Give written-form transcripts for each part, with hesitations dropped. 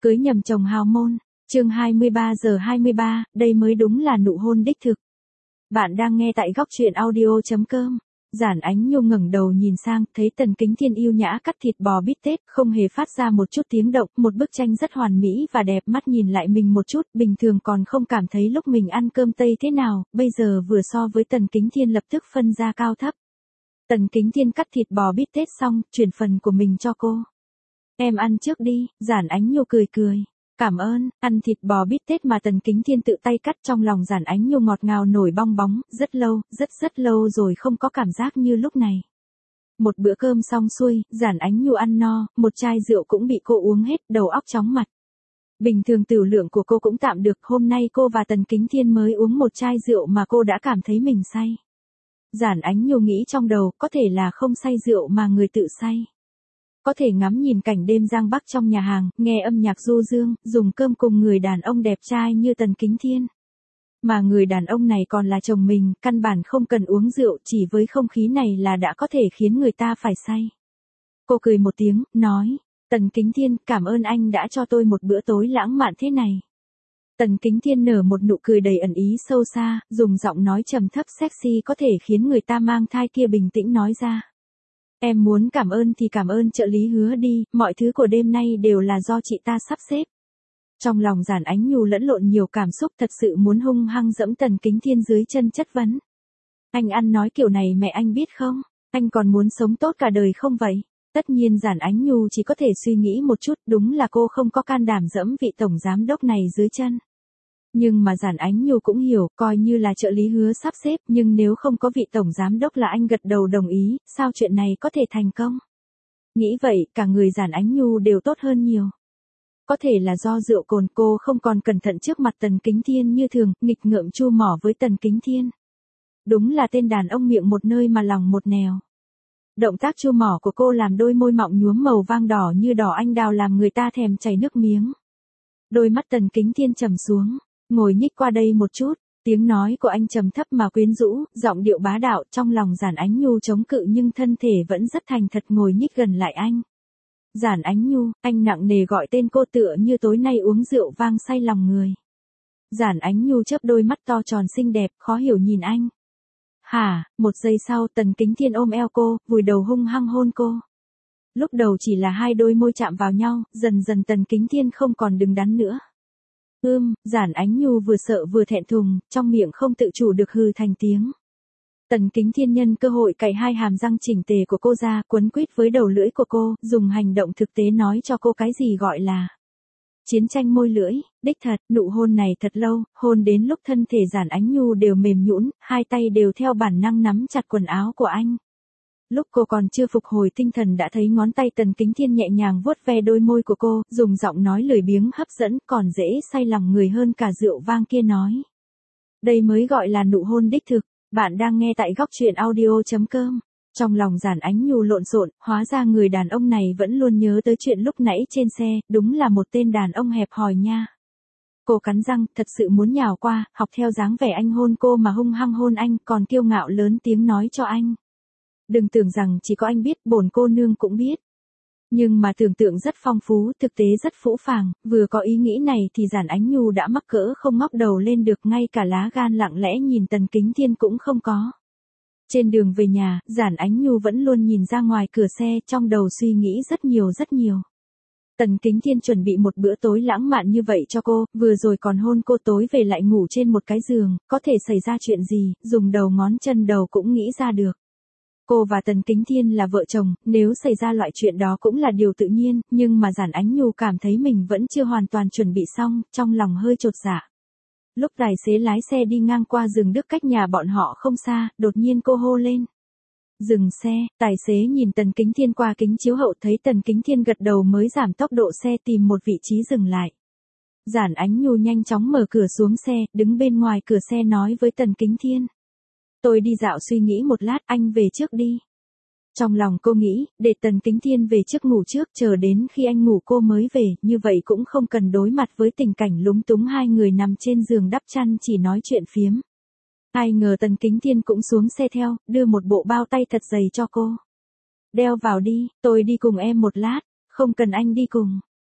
Cưới nhầm chồng hào môn, chương 23:23, đây mới đúng là nụ hôn đích thực. Bạn đang nghe tại góc truyện audio.com. Giản Ánh Nhu ngẩng đầu nhìn sang, thấy Tần Kính Thiên yêu nhã cắt thịt bò bít tết, không hề phát ra một chút tiếng động, một bức tranh rất hoàn mỹ và đẹp mắt. Nhìn lại mình một chút, bình thường còn không cảm thấy lúc mình ăn cơm tây thế nào, bây giờ vừa so với Tần Kính Thiên lập tức phân ra cao thấp. Tần Kính Thiên cắt thịt bò bít tết xong, chuyển phần của mình cho cô. Em ăn trước đi, Giản Ánh Nhu cười cười. Cảm ơn. Ăn thịt bò bít tết mà Tần Kính Thiên tự tay cắt, trong lòng Giản Ánh Nhu ngọt ngào nổi bong bóng, rất lâu rồi không có cảm giác như lúc này. Một bữa cơm xong xuôi, Giản Ánh Nhu ăn no, một chai rượu cũng bị cô uống hết, đầu óc chóng mặt. Bình thường tửu lượng của cô cũng tạm được, hôm nay cô và Tần Kính Thiên mới uống một chai rượu mà cô đã cảm thấy mình say. Giản Ánh Nhu nghĩ trong đầu, có thể là không say rượu mà người tự say. Có thể ngắm nhìn cảnh đêm Giang Bắc trong nhà hàng, nghe âm nhạc du dương, dùng cơm cùng người đàn ông đẹp trai như Tần Kính Thiên. Mà người đàn ông này còn là chồng mình, căn bản không cần uống rượu, chỉ với không khí này là đã có thể khiến người ta phải say. Cô cười một tiếng, nói, Tần Kính Thiên, cảm ơn anh đã cho tôi một bữa tối lãng mạn thế này. Tần Kính Thiên nở một nụ cười đầy ẩn ý sâu xa, dùng giọng nói trầm thấp sexy có thể khiến người ta mang thai kia bình tĩnh nói ra. Em muốn cảm ơn thì cảm ơn trợ lý Hứa đi, mọi thứ của đêm nay đều là do chị ta sắp xếp. Trong lòng Giản Ánh Nhu lẫn lộn nhiều cảm xúc, thật sự muốn hung hăng dẫm Tần Kính Thiên dưới chân chất vấn. Anh ăn nói kiểu này mẹ anh biết không? Anh còn muốn sống tốt cả đời không vậy? Tất nhiên Giản Ánh Nhu chỉ có thể suy nghĩ một chút, đúng là cô không có can đảm dẫm vị tổng giám đốc này dưới chân. Nhưng mà Giản Ánh Nhu cũng hiểu, coi như là trợ lý Hứa sắp xếp, nhưng nếu không có vị tổng giám đốc là anh gật đầu đồng ý, sao chuyện này có thể thành công? Nghĩ vậy, cả người Giản Ánh Nhu đều tốt hơn nhiều. Có thể là do rượu cồn, cô không còn cẩn thận trước mặt Tần Kính Thiên như thường, nghịch ngợm chu mỏ với Tần Kính Thiên. Đúng là tên đàn ông miệng một nơi mà lòng một nẻo. Động tác chu mỏ của cô làm đôi môi mọng nhuốm màu vang đỏ như đỏ anh đào làm người ta thèm chảy nước miếng. Đôi mắt Tần Kính Thiên trầm xuống. Ngồi nhích qua đây một chút, tiếng nói của anh trầm thấp mà quyến rũ, giọng điệu bá đạo, trong lòng Giản Ánh Nhu chống cự nhưng thân thể vẫn rất thành thật ngồi nhích gần lại anh. Giản Ánh Nhu, anh nặng nề gọi tên cô tựa như tối nay uống rượu vang say lòng người. Giản Ánh Nhu chớp đôi mắt to tròn xinh đẹp, khó hiểu nhìn anh. Hả, một giây sau Tần Kính Thiên ôm eo cô, vùi đầu hung hăng hôn cô. Lúc đầu chỉ là hai đôi môi chạm vào nhau, dần dần Tần Kính Thiên không còn đứng đắn nữa. Giản Ánh Nhu vừa sợ vừa thẹn thùng, trong miệng không tự chủ được hừ thành tiếng. Tần Kính Thiên nhân cơ hội cạy hai hàm răng chỉnh tề của cô ra, quấn quýt với đầu lưỡi của cô, dùng hành động thực tế nói cho cô cái gì gọi là chiến tranh môi lưỡi. Đích thật, nụ hôn này thật lâu, hôn đến lúc thân thể Giản Ánh Nhu đều mềm nhũn, hai tay đều theo bản năng nắm chặt quần áo của anh. Lúc cô còn chưa phục hồi tinh thần đã thấy ngón tay Tần Kính Thiên nhẹ nhàng vuốt ve đôi môi của cô, dùng giọng nói lười biếng hấp dẫn, còn dễ say lòng người hơn cả rượu vang kia nói. Đây mới gọi là nụ hôn đích thực. Bạn đang nghe tại góc truyện audio.com. Trong lòng Giản Ánh Nhu lộn xộn, hóa ra người đàn ông này vẫn luôn nhớ tới chuyện lúc nãy trên xe, đúng là một tên đàn ông hẹp hòi nha. Cô cắn răng, thật sự muốn nhào qua, học theo dáng vẻ anh hôn cô mà hung hăng hôn anh, còn kiêu ngạo lớn tiếng nói cho anh. Đừng tưởng rằng chỉ có anh biết, bổn cô nương cũng biết. Nhưng mà tưởng tượng rất phong phú, thực tế rất phũ phàng, vừa có ý nghĩ này thì Giản Ánh Nhu đã mắc cỡ không ngóc đầu lên được, ngay cả lá gan lặng lẽ nhìn Tần Kính Thiên cũng không có. Trên đường về nhà, Giản Ánh Nhu vẫn luôn nhìn ra ngoài cửa xe, trong đầu suy nghĩ rất nhiều. Tần Kính Thiên chuẩn bị một bữa tối lãng mạn như vậy cho cô, vừa rồi còn hôn cô, tối về lại ngủ trên một cái giường, có thể xảy ra chuyện gì, dùng đầu ngón chân đầu cũng nghĩ ra được. Cô và Tần Kính Thiên là vợ chồng, nếu xảy ra loại chuyện đó cũng là điều tự nhiên, nhưng mà Giản Ánh Nhu cảm thấy mình vẫn chưa hoàn toàn chuẩn bị xong, trong lòng hơi chột dạ. Lúc tài xế lái xe đi ngang qua rừng Đức cách nhà bọn họ không xa, đột nhiên cô hô lên. Dừng xe, tài xế nhìn Tần Kính Thiên qua kính chiếu hậu, thấy Tần Kính Thiên gật đầu mới giảm tốc độ xe tìm một vị trí dừng lại. Giản Ánh Nhu nhanh chóng mở cửa xuống xe, đứng bên ngoài cửa xe nói với Tần Kính Thiên. Tôi đi dạo suy nghĩ một lát, anh về trước đi. Trong lòng cô nghĩ, để Tần Kính Thiên về trước ngủ trước, chờ đến khi anh ngủ cô mới về, như vậy cũng không cần đối mặt với tình cảnh lúng túng hai người nằm trên giường đắp chăn chỉ nói chuyện phiếm. Ai ngờ Tần Kính Thiên cũng xuống xe theo, đưa một bộ bao tay thật dày cho cô. Đeo vào đi, tôi đi cùng em một lát, không cần anh đi cùng.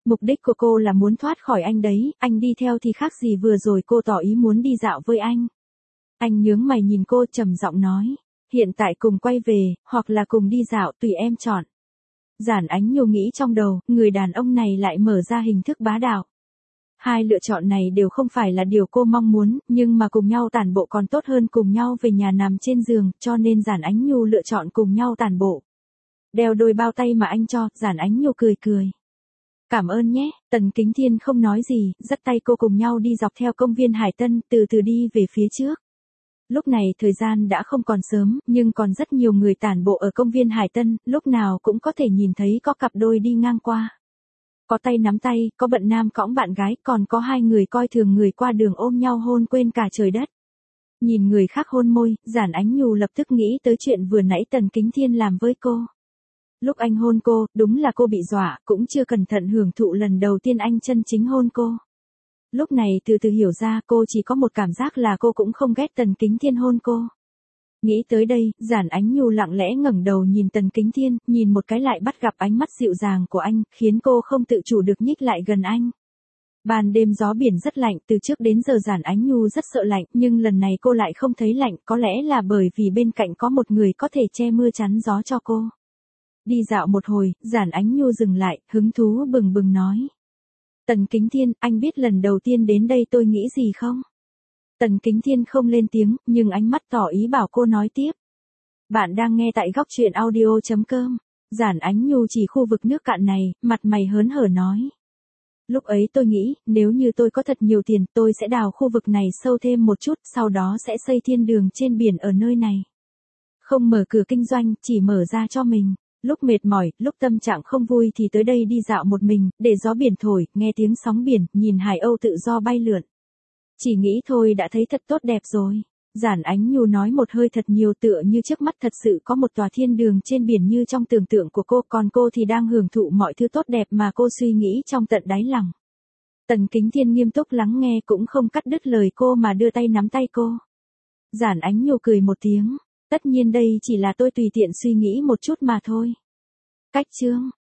Mục đích của cô là muốn thoát khỏi anh đấy, anh đi theo thì khác gì vừa rồi cô tỏ ý muốn đi dạo với anh. Anh nhướng mày nhìn cô trầm giọng nói, hiện tại cùng quay về, hoặc là cùng đi dạo tùy em chọn. Giản Ánh Nhu nghĩ trong đầu, người đàn ông này lại mở ra hình thức bá đạo. Hai lựa chọn này đều không phải là điều cô mong muốn, nhưng mà cùng nhau tản bộ còn tốt hơn cùng nhau về nhà nằm trên giường, cho nên Giản Ánh Nhu lựa chọn cùng nhau tản bộ. Đeo đôi bao tay mà anh cho, Giản Ánh Nhu cười cười. Cảm ơn nhé, Tần Kính Thiên không nói gì, dắt tay cô cùng nhau đi dọc theo công viên Hải Tân, từ từ đi về phía trước. Lúc này thời gian đã không còn sớm, nhưng còn rất nhiều người tản bộ ở công viên Hải Tân, lúc nào cũng có thể nhìn thấy có cặp đôi đi ngang qua. Có tay nắm tay, có bận nam cõng bạn gái, còn có hai người coi thường người qua đường ôm nhau hôn quên cả trời đất. Nhìn người khác hôn môi, Giản Ánh Nhu lập tức nghĩ tới chuyện vừa nãy Tần Kính Thiên làm với cô. Lúc anh hôn cô, đúng là cô bị dọa, cũng chưa cẩn thận hưởng thụ lần đầu tiên anh chân chính hôn cô. Lúc này từ từ hiểu ra cô chỉ có một cảm giác là cô cũng không ghét Tần Kính Thiên hôn cô. Nghĩ tới đây, Giản Ánh Nhu lặng lẽ ngẩng đầu nhìn Tần Kính Thiên, nhìn một cái lại bắt gặp ánh mắt dịu dàng của anh, khiến cô không tự chủ được nhích lại gần anh. Ban đêm gió biển rất lạnh, từ trước đến giờ Giản Ánh Nhu rất sợ lạnh, nhưng lần này cô lại không thấy lạnh, có lẽ là bởi vì bên cạnh có một người có thể che mưa chắn gió cho cô. Đi dạo một hồi, Giản Ánh Nhu dừng lại, hứng thú bừng bừng nói. Tần Kính Thiên, anh biết lần đầu tiên đến đây tôi nghĩ gì không? Tần Kính Thiên không lên tiếng, nhưng ánh mắt tỏ ý bảo cô nói tiếp. Bạn đang nghe tại góc truyện audio.com. Giản Ánh Nhu chỉ khu vực nước cạn này, mặt mày hớn hở nói. Lúc ấy tôi nghĩ, nếu như tôi có thật nhiều tiền, tôi sẽ đào khu vực này sâu thêm một chút, sau đó sẽ xây thiên đường trên biển ở nơi này. Không mở cửa kinh doanh, chỉ mở ra cho mình. Lúc mệt mỏi, lúc tâm trạng không vui thì tới đây đi dạo một mình, để gió biển thổi, nghe tiếng sóng biển, nhìn hải âu tự do bay lượn. Chỉ nghĩ thôi đã thấy thật tốt đẹp rồi. Giản Ánh Nhu nói một hơi thật nhiều tựa như trước mắt thật sự có một tòa thiên đường trên biển như trong tưởng tượng của cô, còn cô thì đang hưởng thụ mọi thứ tốt đẹp mà cô suy nghĩ trong tận đáy lòng. Tần Kính Thiên nghiêm túc lắng nghe cũng không cắt đứt lời cô mà đưa tay nắm tay cô. Giản Ánh Nhu cười một tiếng. Tất nhiên đây chỉ là tôi tùy tiện suy nghĩ một chút mà thôi. Cách chương